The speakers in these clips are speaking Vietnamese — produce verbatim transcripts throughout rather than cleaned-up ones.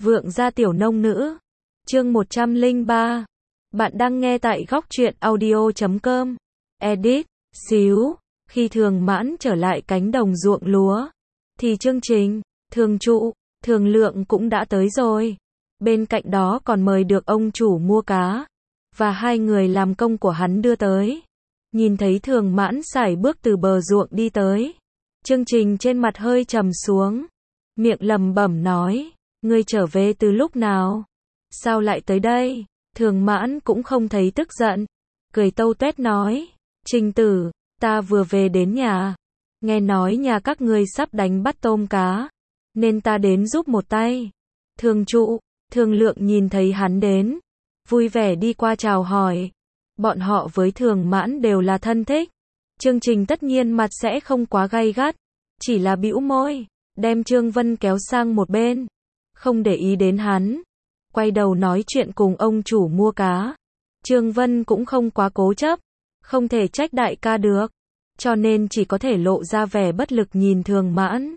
Vượng gia tiểu nông nữ. Chương một trăm lẻ ba. Bạn đang nghe tại góc truyện audio chấm com. Edit. Xíu. Khi Thường Mãn trở lại cánh đồng ruộng lúa, thì chương trình, thường trụ, thường lượng cũng đã tới rồi. Bên cạnh đó còn mời được ông chủ mua cá, và hai người làm công của hắn đưa tới. Nhìn thấy Thường Mãn sải bước từ bờ ruộng đi tới, chương trình trên mặt hơi trầm xuống, miệng lẩm bẩm nói, ngươi trở về từ lúc nào? Sao lại tới đây? Thường Mãn cũng không thấy tức giận, cười tâu tuét nói, Trình tử, ta vừa về đến nhà, nghe nói nhà các ngươi sắp đánh bắt tôm cá, nên ta đến giúp một tay. Thường trụ, thường lượng nhìn thấy hắn đến, vui vẻ đi qua chào hỏi. Bọn họ với Thường Mãn đều là thân thích. Chương trình tất nhiên mặt sẽ không quá gay gắt, chỉ là bĩu môi, đem Trương Vân kéo sang một bên, không để ý đến hắn, quay đầu nói chuyện cùng ông chủ mua cá. Trương Vân cũng không quá cố chấp, không thể trách đại ca được, cho nên chỉ có thể lộ ra vẻ bất lực nhìn Thường Mãn.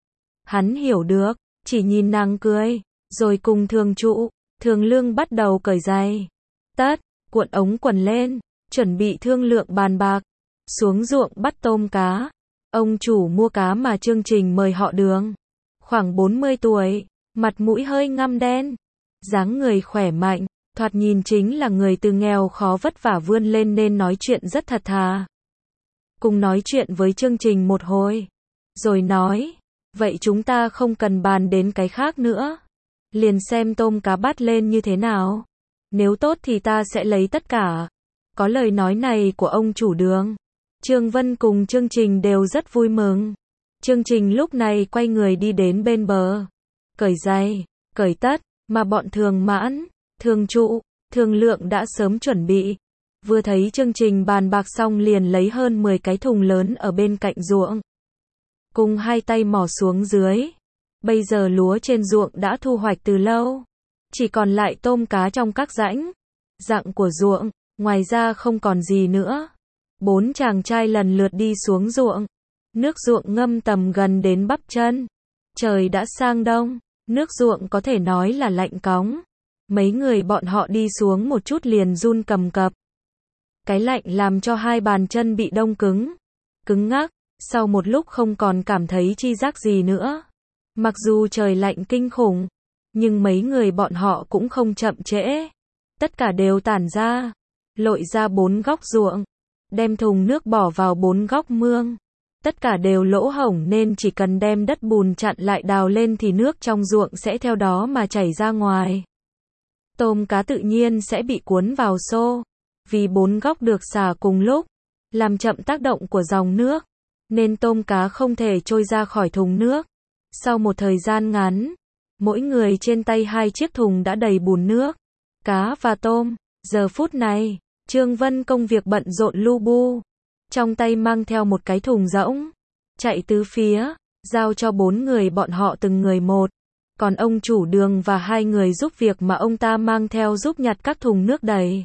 Hắn hiểu được, chỉ nhìn nàng cười, rồi cùng Thường trụ, Thường lương bắt đầu cởi giày, tất, cuộn ống quần lên, chuẩn bị thương lượng bàn bạc, xuống ruộng bắt tôm cá. Ông chủ mua cá mà chương trình mời họ Đường, khoảng bốn mươi tuổi, mặt mũi hơi ngăm đen, dáng người khỏe mạnh, thoạt nhìn chính là người từ nghèo khó vất vả vươn lên nên nói chuyện rất thật thà. Cùng nói chuyện với chương trình một hồi, rồi nói, vậy chúng ta không cần bàn đến cái khác nữa, liền xem tôm cá bắt lên như thế nào, nếu tốt thì ta sẽ lấy tất cả. Có lời nói này của ông chủ Đường, Trương Vân cùng chương trình đều rất vui mừng. Chương trình lúc này quay người đi đến bên bờ, cởi giày, cởi tất, mà bọn Thường Mãn, Thường trụ, Thường lượng đã sớm chuẩn bị. Vừa thấy chương trình bàn bạc xong liền lấy hơn mười cái thùng lớn ở bên cạnh ruộng, cùng hai tay mò xuống dưới. Bây giờ lúa trên ruộng đã thu hoạch từ lâu, chỉ còn lại tôm cá trong các rãnh, rặng của ruộng, ngoài ra không còn gì nữa. Bốn chàng trai lần lượt đi xuống ruộng, nước ruộng ngâm tầm gần đến bắp chân. Trời đã sang đông, nước ruộng có thể nói là lạnh cóng. Mấy người bọn họ đi xuống một chút liền run cầm cập. Cái lạnh làm cho hai bàn chân bị đông cứng, cứng ngắc, sau một lúc không còn cảm thấy chi giác gì nữa. Mặc dù trời lạnh kinh khủng, nhưng mấy người bọn họ cũng không chậm trễ. Tất cả đều tản ra, lội ra bốn góc ruộng, đem thùng nước bỏ vào bốn góc mương. Tất cả đều lỗ hổng nên chỉ cần đem đất bùn chặn lại đào lên thì nước trong ruộng sẽ theo đó mà chảy ra ngoài. Tôm cá tự nhiên sẽ bị cuốn vào xô, vì bốn góc được xả cùng lúc, làm chậm tác động của dòng nước, nên tôm cá không thể trôi ra khỏi thùng nước. Sau một thời gian ngắn, mỗi người trên tay hai chiếc thùng đã đầy bùn nước, cá và tôm. Giờ phút này, Trương Vân công việc bận rộn lu bu, trong tay mang theo một cái thùng rỗng, chạy tứ phía, giao cho bốn người bọn họ từng người một. Còn ông chủ Đường và hai người giúp việc mà ông ta mang theo giúp nhặt các thùng nước đầy,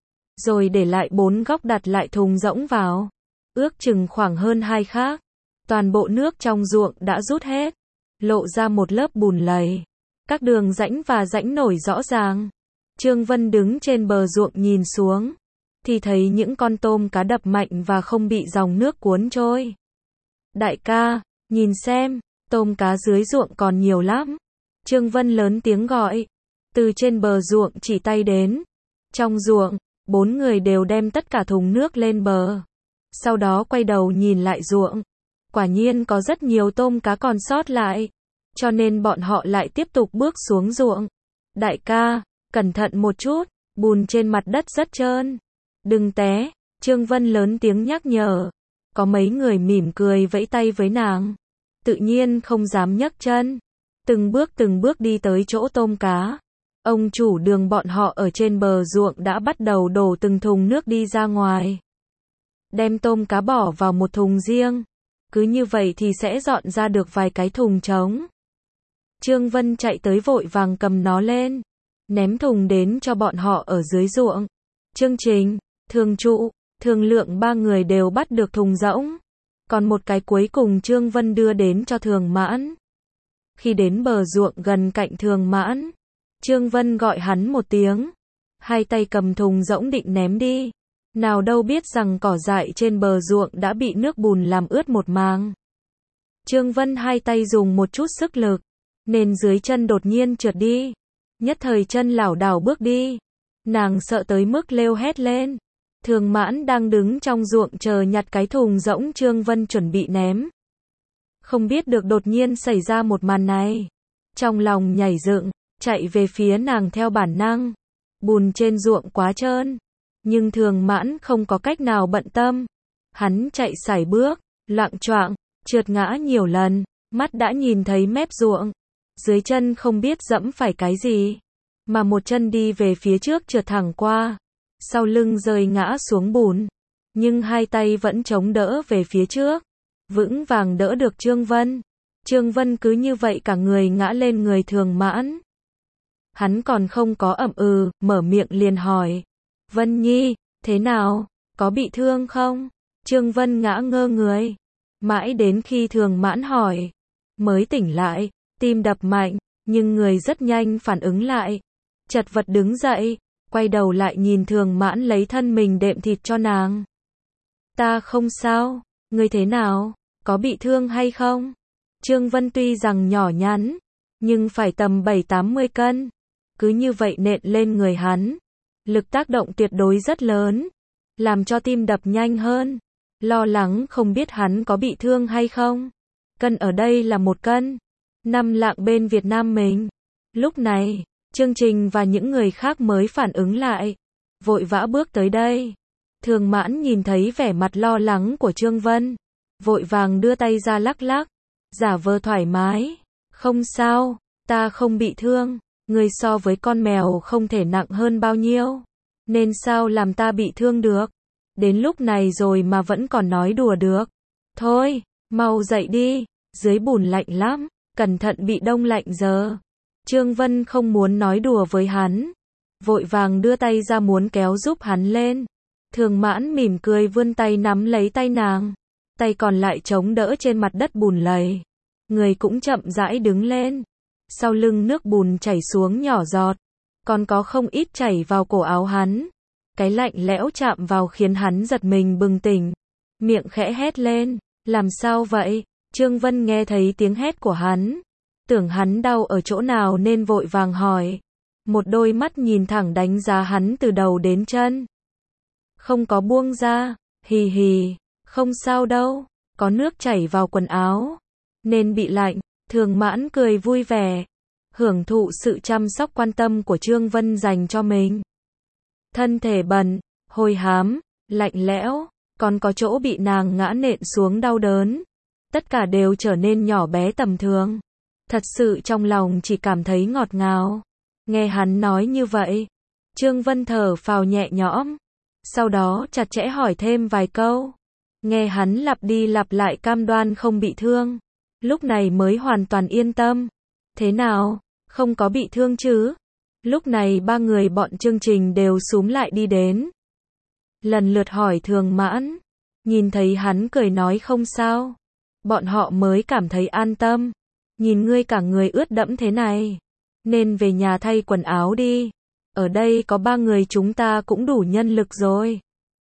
rồi để lại bốn góc đặt lại thùng rỗng vào, ước chừng khoảng hơn hai khác. Toàn bộ nước trong ruộng đã rút hết, lộ ra một lớp bùn lầy, các đường rãnh và rãnh nổi rõ ràng. Trương Vân đứng trên bờ ruộng nhìn xuống, thì thấy những con tôm cá đập mạnh và không bị dòng nước cuốn trôi. Đại ca, nhìn xem, tôm cá dưới ruộng còn nhiều lắm. Trương Vân lớn tiếng gọi, từ trên bờ ruộng chỉ tay đến. Trong ruộng, bốn người đều đem tất cả thùng nước lên bờ, sau đó quay đầu nhìn lại ruộng. Quả nhiên có rất nhiều tôm cá còn sót lại, cho nên bọn họ lại tiếp tục bước xuống ruộng. Đại ca, cẩn thận một chút, bùn trên mặt đất rất trơn, đừng té. Trương Vân lớn tiếng nhắc nhở. Có mấy người mỉm cười vẫy tay với nàng, tự nhiên không dám nhấc chân, từng bước từng bước đi tới chỗ tôm cá. Ông chủ Đường bọn họ ở trên bờ ruộng đã bắt đầu đổ từng thùng nước đi ra ngoài, đem tôm cá bỏ vào một thùng riêng, cứ như vậy thì sẽ dọn ra được vài cái thùng trống. Trương Vân chạy tới vội vàng cầm nó lên, ném thùng đến cho bọn họ ở dưới ruộng. Chương trình, Thường trụ, Thường lượng ba người đều bắt được thùng rỗng, còn một cái cuối cùng Trương Vân đưa đến cho Thường Mãn. Khi đến bờ ruộng gần cạnh Thường Mãn, Trương Vân gọi hắn một tiếng, hai tay cầm thùng rỗng định ném đi. Nào đâu biết rằng cỏ dại trên bờ ruộng đã bị nước bùn làm ướt một màng. Trương Vân hai tay dùng một chút sức lực, nên dưới chân đột nhiên trượt đi. Nhất thời chân lảo đảo bước đi. Nàng sợ tới mức kêu hét lên. Thường Mãn đang đứng trong ruộng chờ nhặt cái thùng rỗng Trương Vân chuẩn bị ném. Không biết được đột nhiên xảy ra một màn này. Trong lòng nhảy dựng, chạy về phía nàng theo bản năng. Bùn trên ruộng quá trơn. Nhưng Thường Mãn không có cách nào bận tâm. Hắn chạy sải bước, loạng choạng, trượt ngã nhiều lần, mắt đã nhìn thấy mép ruộng. Dưới chân không biết dẫm phải cái gì, mà một chân đi về phía trước trượt thẳng qua. Sau lưng rơi ngã xuống bùn, nhưng hai tay vẫn chống đỡ về phía trước, vững vàng đỡ được Trương Vân. Trương Vân cứ như vậy cả người ngã lên người Thường Mãn. Hắn còn không có ậm ừ, mở miệng liền hỏi. Vân Nhi, thế nào, có bị thương không? Trương Vân ngã ngơ người. Mãi đến khi Thường Mãn hỏi, mới tỉnh lại, tim đập mạnh, nhưng người rất nhanh phản ứng lại. Chật vật đứng dậy, quay đầu lại nhìn Thường Mãn lấy thân mình đệm thịt cho nàng. Ta không sao, ngươi thế nào, có bị thương hay không? Trương Vân tuy rằng nhỏ nhắn, nhưng phải tầm bảy tám mươi cân. Cứ như vậy nện lên người hắn. Lực tác động tuyệt đối rất lớn, làm cho tim đập nhanh hơn. Lo lắng không biết hắn có bị thương hay không. Cân ở đây là một cân. Năm lạng bên Việt Nam mình. Lúc này, Chương Trình và những người khác mới phản ứng lại. Vội vã bước tới đây. Thường Mãn nhìn thấy vẻ mặt lo lắng của Trương Vân. Vội vàng đưa tay ra lắc lắc. Giả vờ thoải mái. Không sao, ta không bị thương. Người so với con mèo không thể nặng hơn bao nhiêu. Nên sao làm ta bị thương được. Đến lúc này rồi mà vẫn còn nói đùa được. Thôi, mau dậy đi. Dưới bùn lạnh lắm. Cẩn thận bị đông lạnh giờ. Trương Vân không muốn nói đùa với hắn. Vội vàng đưa tay ra muốn kéo giúp hắn lên. Thường Mãn mỉm cười vươn tay nắm lấy tay nàng. Tay còn lại chống đỡ trên mặt đất bùn lầy. Người cũng chậm rãi đứng lên. Sau lưng nước bùn chảy xuống nhỏ giọt. Còn có không ít chảy vào cổ áo hắn. Cái lạnh lẽo chạm vào khiến hắn giật mình bừng tỉnh. Miệng khẽ hét lên. Làm sao vậy? Trương Vân nghe thấy tiếng hét của hắn. Tưởng hắn đau ở chỗ nào nên vội vàng hỏi. Một đôi mắt nhìn thẳng đánh giá hắn từ đầu đến chân. Không có buông ra. Hì hì. Không sao đâu. Có nước chảy vào quần áo. Nên bị lạnh. Thường Mãn cười vui vẻ. Hưởng thụ sự chăm sóc quan tâm của Trương Vân dành cho mình. Thân thể bẩn, hôi hám, lạnh lẽo, còn có chỗ bị nàng ngã nện xuống đau đớn. Tất cả đều trở nên nhỏ bé tầm thường. Thật sự trong lòng chỉ cảm thấy ngọt ngào. Nghe hắn nói như vậy, Trương Vân thở phào nhẹ nhõm. Sau đó chặt chẽ hỏi thêm vài câu. Nghe hắn lặp đi lặp lại cam đoan không bị thương. Lúc này mới hoàn toàn yên tâm. Thế nào, không có bị thương chứ? Lúc này ba người bọn Chương Trình đều xúm lại đi đến. Lần lượt hỏi Thường Mãn. Nhìn thấy hắn cười nói không sao. Bọn họ mới cảm thấy an tâm. Nhìn ngươi cả người ướt đẫm thế này. Nên về nhà thay quần áo đi. Ở đây có ba người chúng ta cũng đủ nhân lực rồi.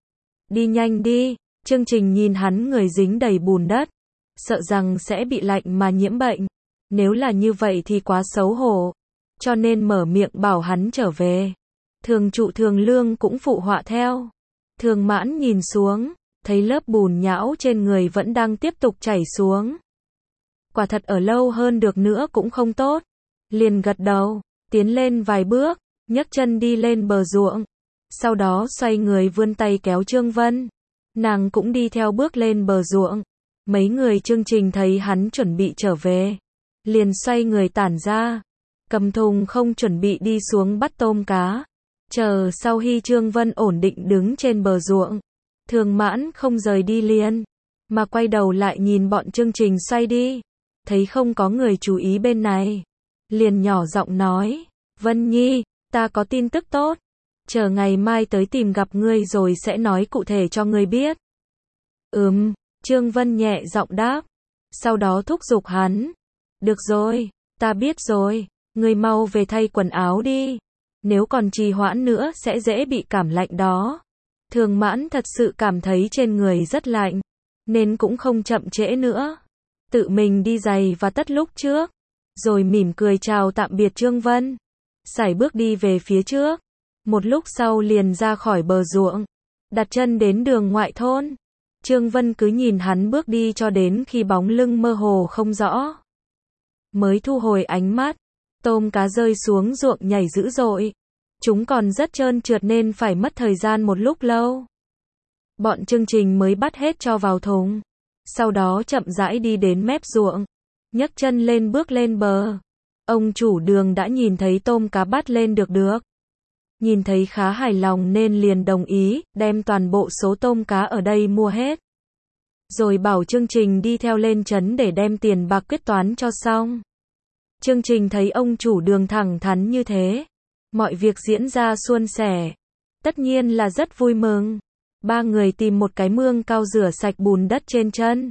Đi nhanh đi. Chương Trình nhìn hắn người dính đầy bùn đất. Sợ rằng sẽ bị lạnh mà nhiễm bệnh. Nếu là như vậy thì quá xấu hổ. Cho nên mở miệng bảo hắn trở về. Thường trụ Thường Lương cũng phụ họa theo. Thường Mãn nhìn xuống, thấy lớp bùn nhão trên người vẫn đang tiếp tục chảy xuống. Quả thật ở lâu hơn được nữa cũng không tốt. Liền gật đầu, tiến lên vài bước, nhấc chân đi lên bờ ruộng. Sau đó xoay người vươn tay kéo Trương Vân. Nàng cũng đi theo bước lên bờ ruộng. Mấy người Chương Trình thấy hắn chuẩn bị trở về. Liền xoay người tản ra. Cầm thùng không chuẩn bị đi xuống bắt tôm cá. Chờ sau khi Trương Vân ổn định đứng trên bờ ruộng. Thường Mãn không rời đi liền. Mà quay đầu lại nhìn bọn Chương Trình xoay đi. Thấy không có người chú ý bên này. Liền nhỏ giọng nói. Vân Nhi, ta có tin tức tốt. Chờ ngày mai tới tìm gặp ngươi rồi sẽ nói cụ thể cho ngươi biết. Ừm, Trương Vân nhẹ giọng đáp. Sau đó thúc giục hắn. Được rồi, Ta biết rồi, ngươi mau về thay quần áo đi. Nếu còn trì hoãn nữa sẽ dễ bị cảm lạnh đó. Thường Mãn thật sự cảm thấy trên người rất lạnh, nên cũng không chậm trễ nữa. Tự mình đi giày và tất lúc trước, rồi mỉm cười chào tạm biệt Trương Vân. Sải bước đi về phía trước. Một lúc sau liền ra khỏi bờ ruộng, đặt chân đến đường ngoại thôn. Trương Vân cứ nhìn hắn bước đi cho đến khi bóng lưng mơ hồ không rõ. Mới thu hồi ánh mắt, tôm cá rơi xuống ruộng nhảy dữ dội. Chúng còn rất trơn trượt nên phải mất thời gian một lúc lâu. Bọn chương trình mới bắt hết cho vào thùng. Sau đó chậm rãi đi đến mép ruộng, nhấc chân lên bước lên bờ. Ông chủ đường đã nhìn thấy tôm cá bắt lên được được. Nhìn thấy khá hài lòng nên liền đồng ý, đem toàn bộ số tôm cá ở đây mua hết. Rồi bảo chương trình đi theo lên trấn để đem tiền bạc quyết toán cho xong. Chương trình thấy ông chủ đường thẳng thắn như thế, mọi việc diễn ra suôn sẻ, tất nhiên là rất vui mừng. Ba người tìm một cái mương cao rửa sạch bùn đất trên chân.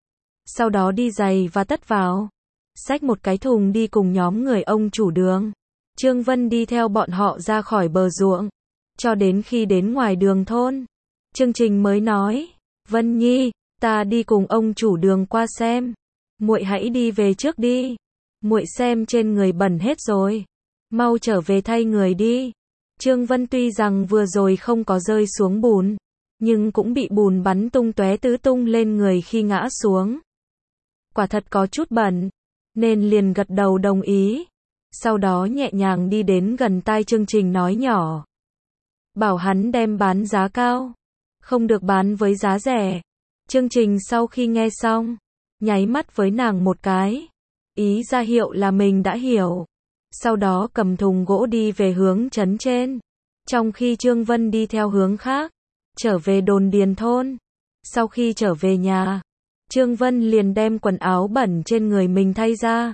Sau đó đi giày và tất vào. Xách một cái thùng đi cùng nhóm người ông chủ đường. Trương Vân đi theo bọn họ ra khỏi bờ ruộng. Cho đến khi đến ngoài đường thôn, chương trình mới nói, Vân Nhi, ta đi cùng ông chủ đường qua xem. Muội hãy đi về trước đi. Muội xem trên người bẩn hết rồi. Mau trở về thay người đi. Trương Vân tuy rằng vừa rồi không có rơi xuống bùn, nhưng cũng bị bùn bắn tung tóe tứ tung lên người khi ngã xuống. Quả thật có chút bẩn, nên liền gật đầu đồng ý. Sau đó nhẹ nhàng đi đến gần tai chương trình nói nhỏ. Bảo hắn đem bán giá cao, không được bán với giá rẻ. Chương trình sau khi nghe xong, nháy mắt với nàng một cái, ý ra hiệu là mình đã hiểu. Sau đó cầm thùng gỗ đi về hướng trấn trên. Trong khi Trương Vân đi theo hướng khác, trở về đồn điền thôn. Sau khi trở về nhà, Trương Vân liền đem quần áo bẩn trên người mình thay ra.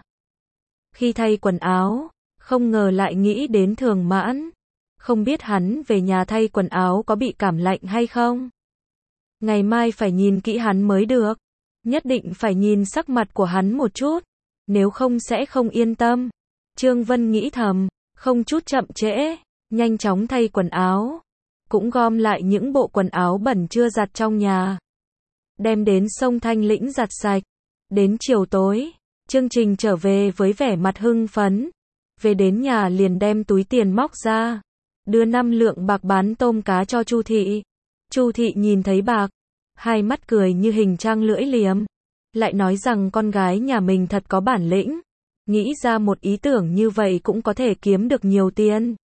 Khi thay quần áo, không ngờ lại nghĩ đến Thường Mãn. Không biết hắn về nhà thay quần áo có bị cảm lạnh hay không. Ngày mai phải nhìn kỹ hắn mới được. Nhất định phải nhìn sắc mặt của hắn một chút, nếu không sẽ không yên tâm. Trương Vân nghĩ thầm, không chút chậm trễ, nhanh chóng thay quần áo. Cũng gom lại những bộ quần áo bẩn chưa giặt trong nhà, đem đến sông Thanh Lĩnh giặt sạch. Đến chiều tối, chương trình trở về với vẻ mặt hưng phấn. Về đến nhà liền đem túi tiền móc ra, đưa năm lượng bạc bán tôm cá cho Chu thị. Chu thị nhìn thấy bạc, hai mắt cười như hình trang lưỡi liềm, lại nói rằng con gái nhà mình thật có bản lĩnh, nghĩ ra một ý tưởng như vậy cũng có thể kiếm được nhiều tiền.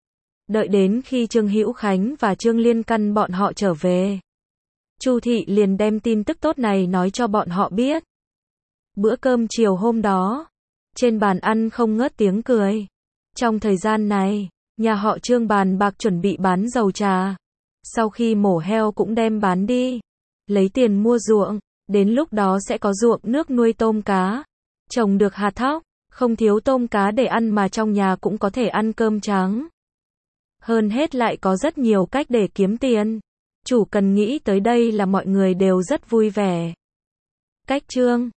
Đợi đến khi Trương Hữu Khánh và Trương Liên Căn bọn họ trở về, Chu thị liền đem tin tức tốt này nói cho bọn họ biết. Bữa cơm chiều hôm đó, trên bàn ăn không ngớt tiếng cười. Trong thời gian này, nhà họ Trương bàn bạc chuẩn bị bán dầu trà. Sau khi mổ heo cũng đem bán đi, lấy tiền mua ruộng, đến lúc đó sẽ có ruộng nước nuôi tôm cá, trồng được hạt thóc, không thiếu tôm cá để ăn mà trong nhà cũng có thể ăn cơm trắng. Hơn hết lại có rất nhiều cách để kiếm tiền. Chủ cần nghĩ tới đây là mọi người đều rất vui vẻ. Cách chương